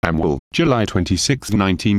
Amwell, July 26,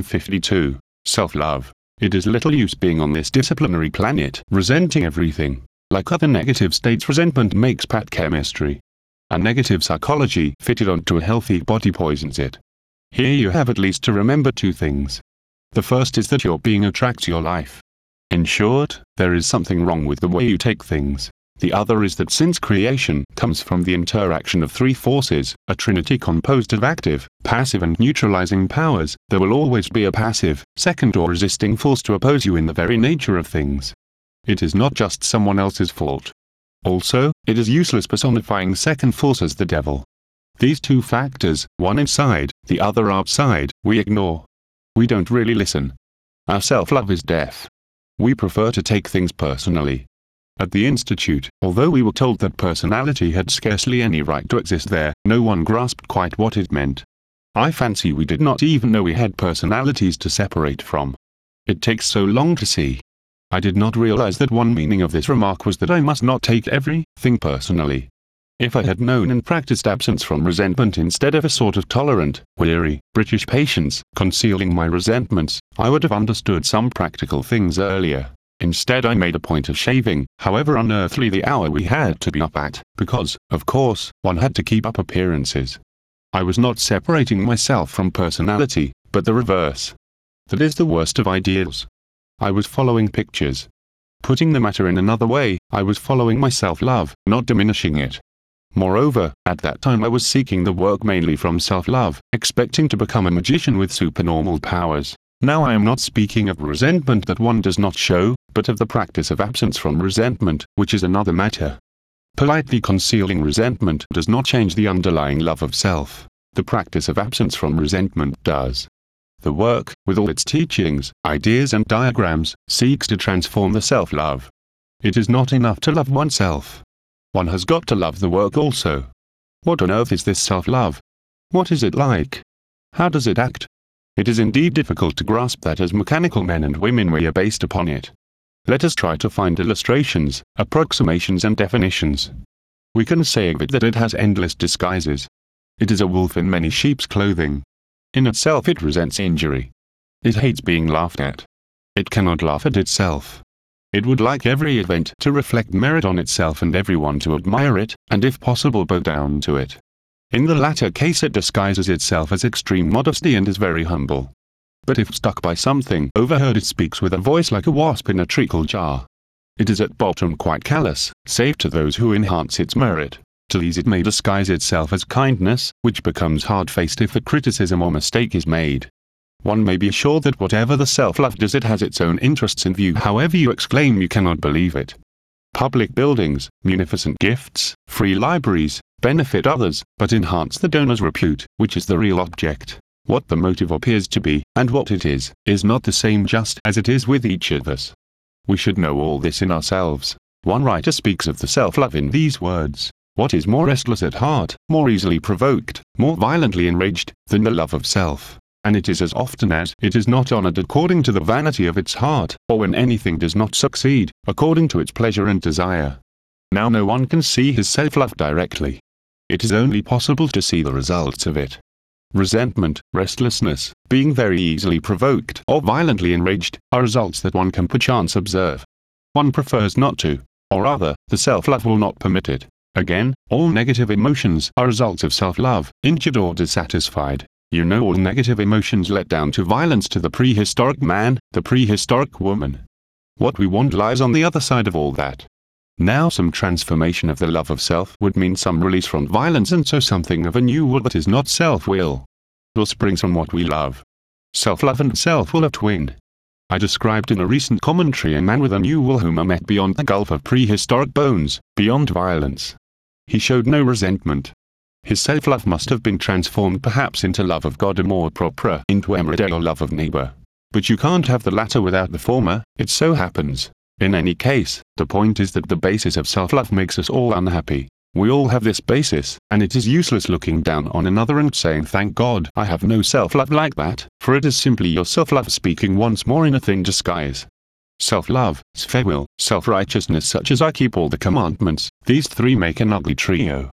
1952. Self-love. It is little use being on this disciplinary planet, resenting everything. Like other negative states, resentment makes bad chemistry. A negative psychology fitted onto a healthy body poisons it. Here you have at least to remember two things. The first is that your being attracts your life. In short, there is something wrong with the way you take things. The other is that since creation comes from the interaction of three forces, a trinity composed of active, passive and neutralizing powers, there will always be a passive, second or resisting force to oppose you in the very nature of things. It is not just someone else's fault. Also, it is useless personifying second force as the devil. These two factors, one inside, the other outside, we ignore. We don't really listen. Our self-love is deaf. We prefer to take things personally. At the Institute, although we were told that personality had scarcely any right to exist there, no one grasped quite what it meant. I fancy we did not even know we had personalities to separate from. It takes so long to see. I did not realize that one meaning of this remark was that I must not take everything personally. If I had known and practiced absence from resentment instead of a sort of tolerant, weary, British patience, concealing my resentments, I would have understood some practical things earlier. Instead I made a point of shaving, however unearthly the hour we had to be up at, because, of course, one had to keep up appearances. I was not separating myself from personality, but the reverse. That is the worst of ideals. I was following pictures. Putting the matter in another way, I was following my self-love, not diminishing it. Moreover, at that time I was seeking the work mainly from self-love, expecting to become a magician with supernormal powers. Now I am not speaking of resentment that one does not show, but of the practice of absence from resentment, which is another matter. Politely concealing resentment does not change the underlying love of self. The practice of absence from resentment does. The work, with all its teachings, ideas and diagrams, seeks to transform the self-love. It is not enough to love oneself. One has got to love the work also. What on earth is this self-love? What is it like? How does it act? It is indeed difficult to grasp that as mechanical men and women we are based upon it. Let us try to find illustrations, approximations and definitions. We can say of it that it has endless disguises. It is a wolf in many sheep's clothing. In itself it resents injury. It hates being laughed at. It cannot laugh at itself. It would like every event to reflect merit on itself and everyone to admire it, and if possible bow down to it. In the latter case it disguises itself as extreme modesty and is very humble. But if stuck by something overheard it speaks with a voice like a wasp in a treacle jar. It is at bottom quite callous, save to those who enhance its merit. To these it may disguise itself as kindness, which becomes hard-faced if a criticism or mistake is made. One may be assured that whatever the self-love does it has its own interests in view, however you exclaim you cannot believe it. Public buildings, munificent gifts, free libraries, benefit others, but enhance the donor's repute, which is the real object. What the motive appears to be, and what it is not the same just as it is with each of us. We should know all this in ourselves. One writer speaks of the self-love in these words: what is more restless at heart, more easily provoked, more violently enraged, than the love of self? And it is as often as it is not honored according to the vanity of its heart, or when anything does not succeed, according to its pleasure and desire. Now no one can see his self-love directly. It is only possible to see the results of it. Resentment, restlessness, being very easily provoked or violently enraged, are results that one can perchance observe. One prefers not to, or rather, the self-love will not permit it. Again, all negative emotions are results of self-love, injured or dissatisfied. You know, all negative emotions led down to violence to the prehistoric man, the prehistoric woman. What we want lies on the other side of all that. Now some transformation of the love of self would mean some release from violence, and so something of a new will that is not self-will. Will springs from what we love. Self-love and self-will are twin. I described in a recent commentary a man with a new will whom I met beyond the gulf of prehistoric bones, beyond violence. He showed no resentment. His self-love must have been transformed perhaps into love of God, amor propre, into emride or love of neighbor. But you can't have the latter without the former, it so happens. In any case, the point is that the basis of self-love makes us all unhappy. We all have this basis, and it is useless looking down on another and saying thank God I have no self-love like that, for it is simply your self-love speaking once more in a thin disguise. Self-love, self-will, self-righteousness such as I keep all the commandments, these three make an ugly trio.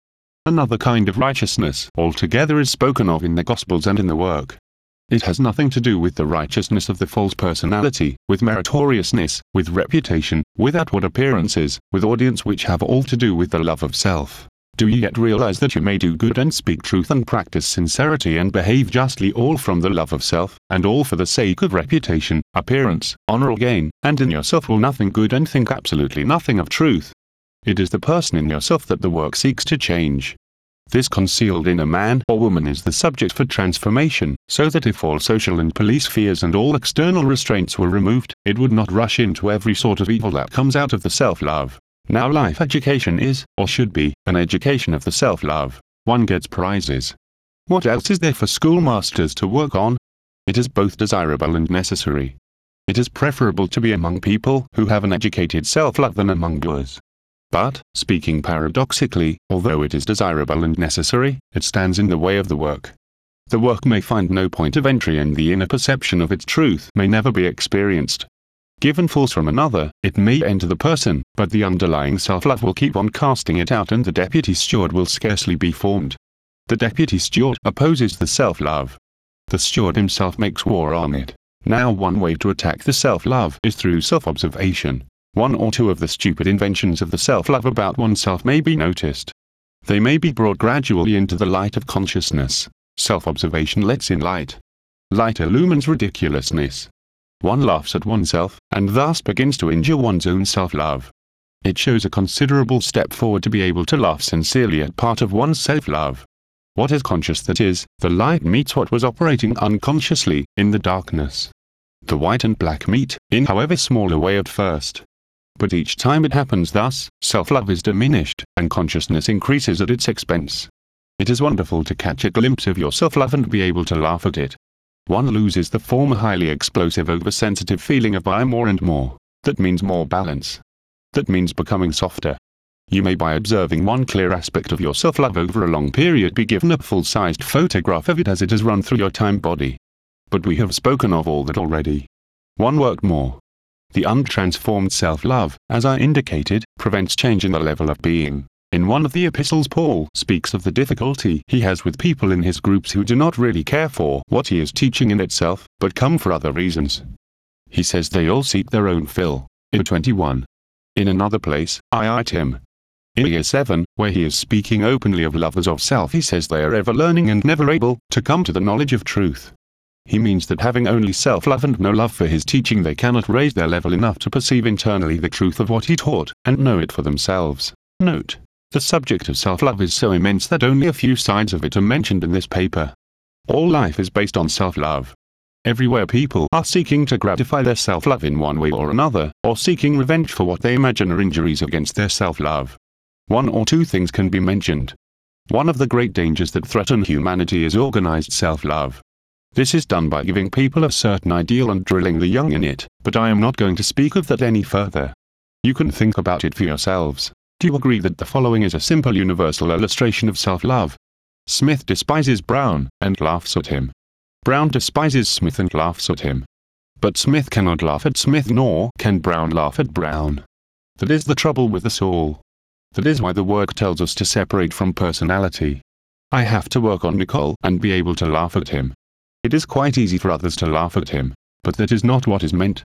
Another kind of righteousness altogether is spoken of in the Gospels and in the work. It has nothing to do with the righteousness of the false personality, with meritoriousness, with reputation, with outward appearances, with audience, which have all to do with the love of self. Do you yet realize that you may do good and speak truth and practice sincerity and behave justly, all from the love of self, and all for the sake of reputation, appearance, honor or gain, and in yourself will nothing good and think absolutely nothing of truth? It is the person in yourself that the work seeks to change. This concealed inner man or woman is the subject for transformation, so that if all social and police fears and all external restraints were removed, it would not rush into every sort of evil that comes out of the self-love. Now life education is, or should be, an education of the self-love. One gets prizes. What else is there for schoolmasters to work on? It is both desirable and necessary. It is preferable to be among people who have an educated self-love than among doers. But, speaking paradoxically, although it is desirable and necessary, it stands in the way of the work. The work may find no point of entry and the inner perception of its truth may never be experienced. Given force from another, it may enter the person, but the underlying self-love will keep on casting it out and the deputy steward will scarcely be formed. The deputy steward opposes the self-love. The steward himself makes war on it. Now one way to attack the self-love is through self-observation. One or two of the stupid inventions of the self-love about oneself may be noticed. They may be brought gradually into the light of consciousness. Self-observation lets in light. Light illumines ridiculousness. One laughs at oneself, and thus begins to injure one's own self-love. It shows a considerable step forward to be able to laugh sincerely at part of one's self-love. What is conscious, that is, the light meets what was operating unconsciously, in the darkness. The white and black meet, in however small a way at first. But each time it happens thus, self-love is diminished, and consciousness increases at its expense. It is wonderful to catch a glimpse of your self-love and be able to laugh at it. One loses the former highly explosive oversensitive feeling of I am more and more. That means more balance. That means becoming softer. You may, by observing one clear aspect of your self-love over a long period, be given a full-sized photograph of it as it has run through your time body. But we have spoken of all that already. One word more. The untransformed self-love, as I indicated, prevents change in the level of being. In one of the epistles Paul speaks of the difficulty he has with people in his groups who do not really care for what he is teaching in itself, but come for other reasons. He says they all seek their own fill. In 21. In another place, I.Tim. In year 7, where he is speaking openly of lovers of self, he says they are ever learning and never able to come to the knowledge of truth. He means that having only self-love and no love for his teaching, they cannot raise their level enough to perceive internally the truth of what he taught, and know it for themselves. Note: the subject of self-love is so immense that only a few sides of it are mentioned in this paper. All life is based on self-love. Everywhere people are seeking to gratify their self-love in one way or another, or seeking revenge for what they imagine are injuries against their self-love. One or two things can be mentioned. One of the great dangers that threaten humanity is organized self-love. This is done by giving people a certain ideal and drilling the young in it, but I am not going to speak of that any further. You can think about it for yourselves. Do you agree that the following is a simple universal illustration of self-love? Smith despises Brown, and laughs at him. Brown despises Smith and laughs at him. But Smith cannot laugh at Smith, nor can Brown laugh at Brown. That is the trouble with us all. That is why the work tells us to separate from personality. I have to work on Nicole and be able to laugh at him. It is quite easy for others to laugh at him, but that is not what is meant.